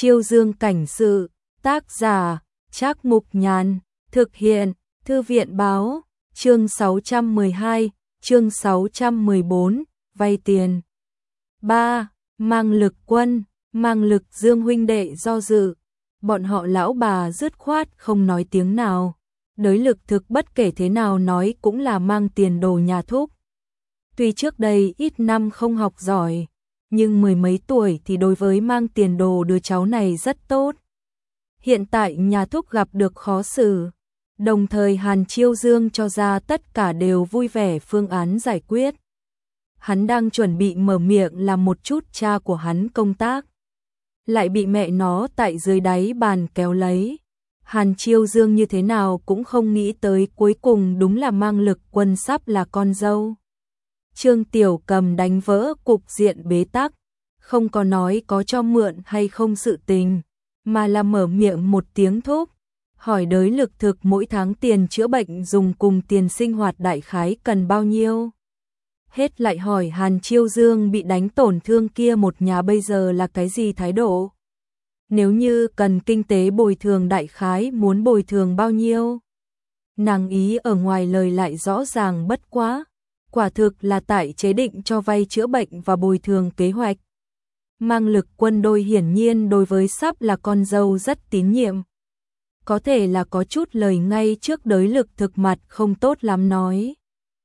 Chiêu Dương cảnh sự, tác giả, Trác Mục Nhàn, thực hiện, Thư viện báo, chương 612, chương 614, vay tiền. 3. Mang Lực Quân, Mang Lực Dương huynh đệ do dự, bọn họ lão bà dứt khoát không nói tiếng nào. Đới Lực Thực bất kể thế nào nói cũng là Mang Tiền Đồ nhà thúc. Tuy trước đây ít năm không học giỏi, nhưng mười mấy tuổi thì đối với Mang Tiền Đồ đứa cháu này rất tốt. Hiện tại nhà thúc gặp được khó xử, đồng thời Hàn Chiêu Dương cho ra tất cả đều vui vẻ phương án giải quyết. Hắn đang chuẩn bị mở miệng làm một chút cha của hắn công tác, lại bị mẹ nó tại dưới đáy bàn kéo lấy. Hàn Chiêu Dương như thế nào cũng không nghĩ tới cuối cùng đúng là Mang Lực Quân sắp là con dâu. Trương Tiểu Cầm đánh vỡ cục diện bế tắc, không có nói có cho mượn hay không sự tình, mà là mở miệng một tiếng thúc, hỏi Đới Lực Thực mỗi tháng tiền chữa bệnh dùng cùng tiền sinh hoạt đại khái cần bao nhiêu. Hết lại hỏi Hàn Chiêu Dương bị đánh tổn thương kia một nhà bây giờ là cái gì thái độ. Nếu như cần kinh tế bồi thường đại khái muốn bồi thường bao nhiêu. Nàng ý ở ngoài lời lại rõ ràng bất quá, quả thực là tại chế định cho vay chữa bệnh và bồi thường kế hoạch. Mang Lực Quân đôi hiển nhiên đối với sắp là con dâu rất tín nhiệm. Có thể là có chút lời ngay trước Đới Lực Thực mặt không tốt lắm nói.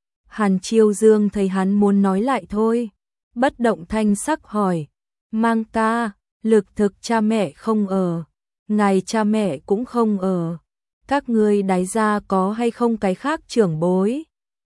Hàn Chiêu Dương thấy hắn muốn nói lại thôi, bất động thanh sắc hỏi, Mang ca, Lực Thực cha mẹ không ở, ngài cha mẹ cũng không ở, các ngươi đái gia có hay không cái khác trưởng bối?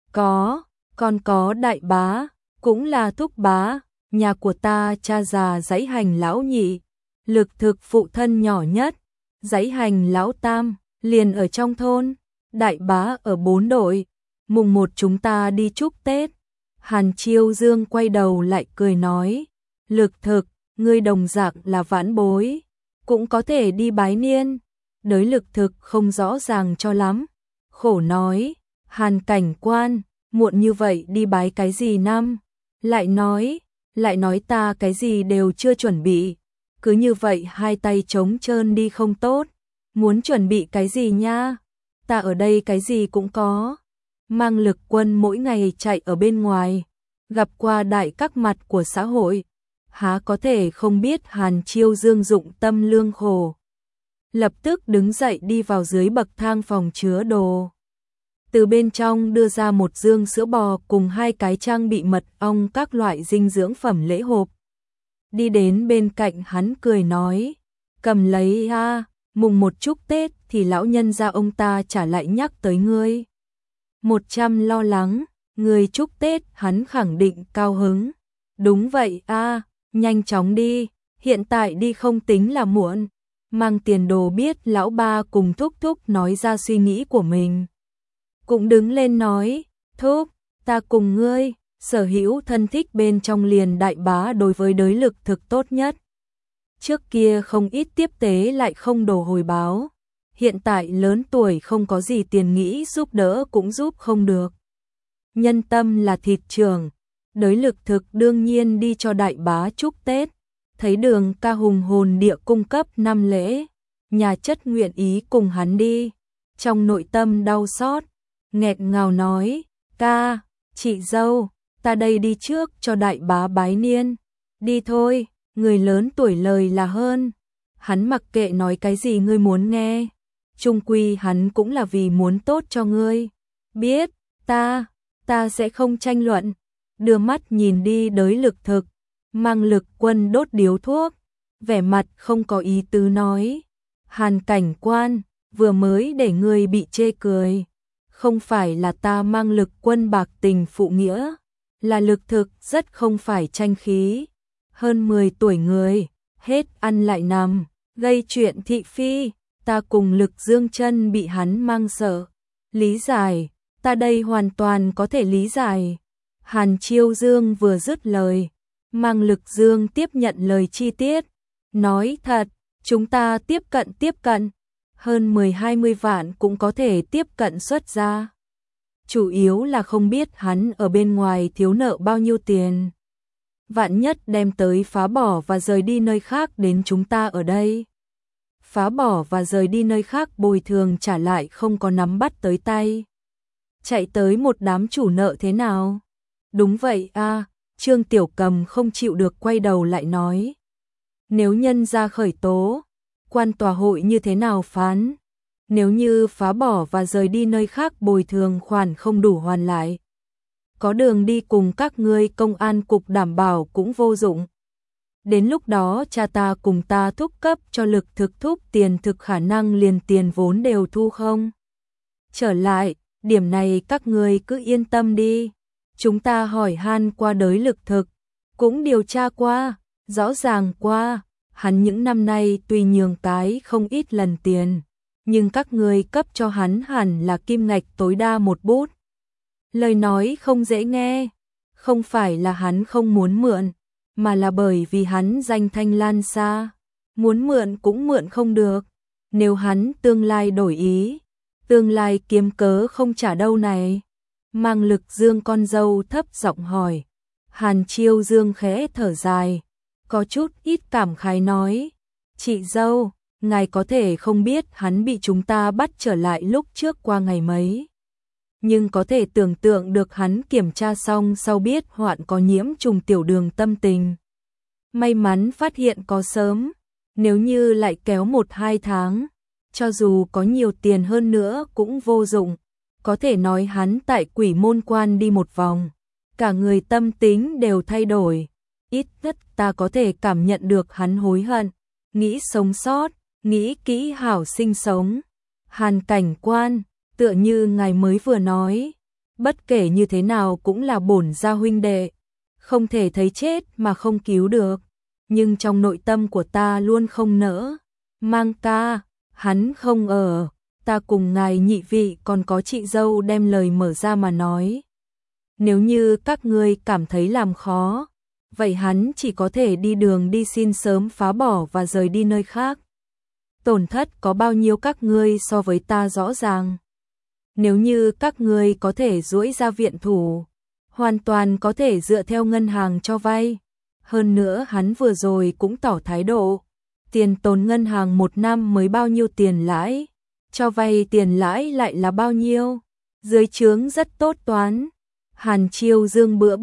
Có, còn có đại bá, cũng là thúc bá, nhà của ta cha già Dãy Hành lão nhị, Lực Thực phụ thân nhỏ nhất, Dãy Hành lão tam, liền ở trong thôn, đại bá ở 4 đội, mùng 1 chúng ta đi chúc Tết. Hàn Chiêu Dương quay đầu lại cười nói, Lực Thực, ngươi đồng dạng là vãn bối, cũng có thể đi bái niên. Đới Lực Thực không rõ ràng cho lắm, khổ nói, Hàn cảnh quan, muộn như vậy đi bái cái gì năm, lại nói ta cái gì đều chưa chuẩn bị, cứ như vậy hai tay trống trơn đi không tốt, muốn chuẩn bị cái gì nha, ta ở đây cái gì cũng có. Mang Lực Quân mỗi ngày chạy ở bên ngoài, gặp qua đại các mặt của xã hội, há có thể không biết Hàn Chiêu Dương dụng tâm lương khổ. Lập tức đứng dậy đi vào dưới bậc thang phòng chứa đồ. Từ bên trong đưa ra một dương sữa bò cùng 2 cái trang bị mật ong các loại dinh dưỡng phẩm lễ hộp. Đi đến bên cạnh hắn cười nói, cầm lấy a, mùng 1 chúc Tết thì lão nhân gia ông ta trả lại nhắc tới ngươi. 100 lo lắng, người chúc Tết hắn khẳng định cao hứng. Đúng vậy a, nhanh chóng đi, hiện tại đi không tính là muộn. Mang Tiền Đồ biết lão ba cùng thúc thúc nói ra suy nghĩ của mình, cũng đứng lên nói, thúc, ta cùng ngươi, sở hữu thân thích bên trong liền đại bá đối với Đới Lực Thực tốt nhất. Trước kia không ít tiếp tế lại không đồ hồi báo, hiện tại lớn tuổi không có gì tiền nghĩ giúp đỡ cũng giúp không được. Nhân tâm là thịt trưởng, Đới Lực Thực đương nhiên đi cho đại bá chúc Tết. Thấy Đường ca hùng hồn địa cung cấp 5 lễ, nhà chất nguyện ý cùng hắn đi, trong nội tâm đau xót, nghẹn ngào nói, ca, chị dâu, ta đây đi trước cho đại bá bái niên, đi thôi, người lớn tuổi lời là hơn, hắn mặc kệ nói cái gì ngươi muốn nghe, chung quy hắn cũng là vì muốn tốt cho ngươi, biết, ta sẽ không tranh luận, đưa mắt nhìn đi Đới Lực Thực. Mang Lực Quân đốt điếu thuốc, vẻ mặt không có ý tứ nói, Hàn cảnh quan, vừa mới để người bị chê cười, không phải là ta Mang Lực Quân bạc tình phụ nghĩa, là Lực Thực rất không phải tranh khí, hơn 10 tuổi người, hết ăn lại nằm, gây chuyện thị phi, ta cùng Lực Dương chân bị hắn mang sợ, lý giải, ta đây hoàn toàn có thể lý giải. Hàn Chiêu Dương vừa dứt lời, Mang Lực Dương tiếp nhận lời chi tiết, nói thật, chúng ta tiếp cận, hơn 10-20 vạn cũng có thể tiếp cận xuất ra. Chủ yếu là không biết hắn ở bên ngoài thiếu nợ bao nhiêu tiền. vạn nhất đem tới phá bỏ và rời đi nơi khác đến chúng ta ở đây. Phá bỏ và rời đi nơi khác bồi thường trả lại không có nắm bắt tới tay. Chạy tới một đám chủ nợ thế nào? Đúng vậy a, Trương Tiểu Cầm không chịu được quay đầu lại nói. Nếu nhân ra khởi tố, quan tòa hội như thế nào phán? Nếu như phá bỏ và rời đi nơi khác bồi thường khoản không đủ hoàn lại. Có đường đi cùng các ngươi công an cục đảm bảo cũng vô dụng. Đến lúc đó cha ta cùng ta thúc cấp cho lực thực thúc tiền thực khả năng liền tiền vốn đều thu không? Trở lại, điểm này các ngươi cứ yên tâm đi. Chúng ta hỏi han qua đới lực thực, cũng điều tra qua, rõ ràng qua, hắn những năm nay tuy nhường cái không ít lần tiền, nhưng các ngươi cấp cho hắn hẳn là kim ngạch tối đa một bút. Lời nói không dễ nghe, không phải là hắn không muốn mượn, mà là bởi vì hắn danh thanh lan xa, muốn mượn cũng mượn không được. Nếu hắn tương lai đổi ý, tương lai kiếm cớ không trả đâu này. Mang Lực Dương con dâu thấp giọng hỏi. Hàn Chiêu Dương khẽ thở dài, có chút ít cảm khái nói. Chị dâu, ngài có thể không biết hắn bị chúng ta bắt trở lại lúc trước qua ngày mấy. Nhưng có thể tưởng tượng được hắn kiểm tra xong sau biết hoạn có nhiễm trùng tiểu đường tâm tình. May mắn phát hiện có sớm, nếu như lại kéo 1-2 tháng, cho dù có nhiều tiền hơn nữa cũng vô dụng. Có thể nói hắn tại Quỷ Môn Quan đi một vòng, cả người tâm tính đều thay đổi. Ít nhất ta có thể cảm nhận được hắn hối hận, nghĩ sống sót, nghĩ kỹ hảo sinh sống. Hàn Cảnh Quan, tựa như ngài mới vừa nói, bất kể như thế nào cũng là bổn gia huynh đệ, không thể thấy chết mà không cứu được. Nhưng trong nội tâm của ta luôn không nỡ. Mang ca, hắn không ở, ta cùng ngài nhị vị còn có chị dâu đem lời mở ra mà nói. Nếu như các ngươi cảm thấy làm khó, vậy hắn chỉ có thể đi đường đi xin sớm phá bỏ và rời đi nơi khác. Tổn thất có bao nhiêu các ngươi so với ta rõ ràng. Nếu như các ngươi có thể duỗi ra viện thủ, hoàn toàn có thể dựa theo ngân hàng cho vay. Hơn nữa hắn vừa rồi cũng tỏ thái độ, tiền tồn ngân hàng 1 năm mới bao nhiêu tiền lãi, cho vay tiền lãi lại là bao nhiêu. Dưới trướng rất tốt toán. Hàn Chiêu Dương bữa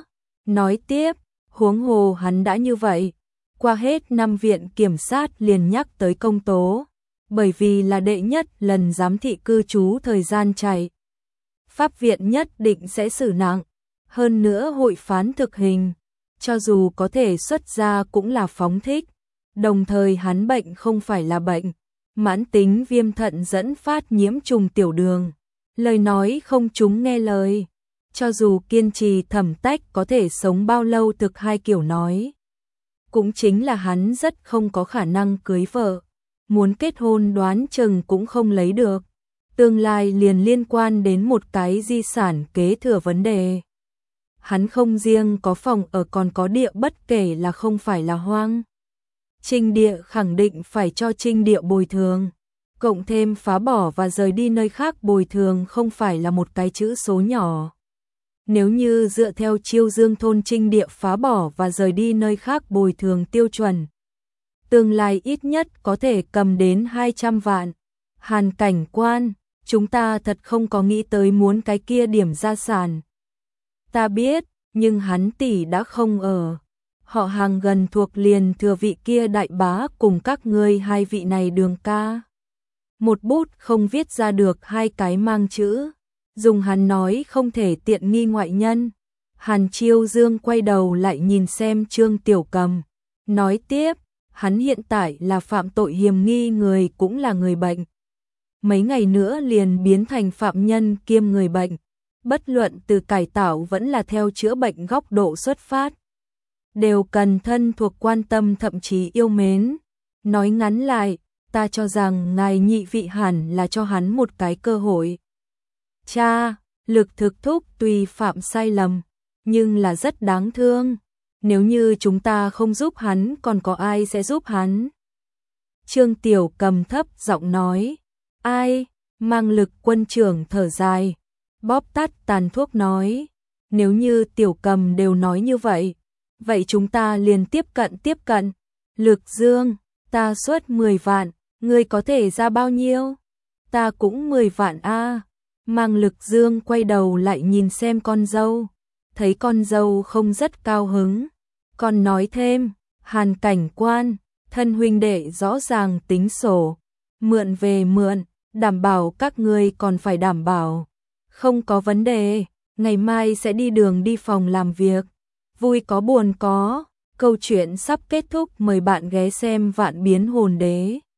nói tiếp, huống hồ hắn đã như vậy, qua hết năm viện kiểm sát liền nhắc tới công tố, bởi vì là đệ nhất lần giám thị cư trú thời gian chạy. Pháp viện nhất định sẽ xử nặng, hơn nữa hội phán thực hình, cho dù có thể xuất ra cũng là phóng thích. Đồng thời hắn bệnh không phải là bệnh, mãn tính viêm thận dẫn phát nhiễm trùng tiểu đường, lời nói không chúng nghe lời. Cho dù kiên trì thẩm tách có thể sống bao lâu thực hai kiểu nói. Cũng chính là hắn rất không có khả năng cưới vợ, muốn kết hôn đoán chừng cũng không lấy được. Tương lai liền liên quan đến một cái di sản kế thừa vấn đề. Hắn không riêng có phòng ở còn có địa bất kể là không phải là hoang. Trinh địa khẳng định phải cho trinh địa bồi thường. Cộng thêm phá bỏ và rời đi nơi khác bồi thường không phải là một cái chữ số nhỏ. Nếu như dựa theo Chiêu Dương thôn trinh địa phá bỏ và rời đi nơi khác bồi thường tiêu chuẩn, tương lai ít nhất có thể cầm đến 200 vạn. Hàn Cảnh Quan, chúng ta thật không có nghĩ tới muốn cái kia điểm gia sản. Ta biết, nhưng hắn tỷ đã không ở. Họ hàng gần thuộc liền thừa vị kia đại bá cùng các ngươi hai vị này đường ca. Một bút không viết ra được hai cái mang chữ. Dùng hắn nói không thể tiện nghi ngoại nhân. Hàn Chiêu Dương quay đầu lại nhìn xem Trương Tiểu Cầm, nói tiếp, hắn hiện tại là phạm tội hiềm nghi người cũng là người bệnh. Mấy ngày nữa liền biến thành phạm nhân kiêm người bệnh, bất luận từ cải tạo vẫn là theo chữa bệnh góc độ xuất phát. Đều cần thân thuộc quan tâm thậm chí yêu mến. Nói ngắn lại, ta cho rằng ngài nhị vị hẳn là cho hắn một cái cơ hội. Cha, Lực thực thúc tuy phạm sai lầm, nhưng là rất đáng thương. Nếu như chúng ta không giúp hắn còn có ai sẽ giúp hắn? Trương Tiểu Cầm thấp giọng nói. Ai? Mang Lực quân trưởng thở dài, bóp tắt tàn thuốc nói. Nếu như Tiểu Cầm đều nói như vậy, vậy chúng ta liền tiếp cận. Lực Dương, ta xuất 10 vạn, ngươi có thể ra bao nhiêu? Ta cũng 10 vạn a. Mang Lực Dương quay đầu lại nhìn xem con dâu, thấy con dâu không rất cao hứng, còn nói thêm, Hàn cảnh quan, thân huynh đệ rõ ràng tính sổ, mượn về mượn, đảm bảo các ngươi còn phải đảm bảo. Không có vấn đề, ngày mai sẽ đi đường đi phòng làm việc. Vui có buồn có, câu chuyện sắp kết thúc, mời bạn ghé xem Vạn Biến Hồn Đế.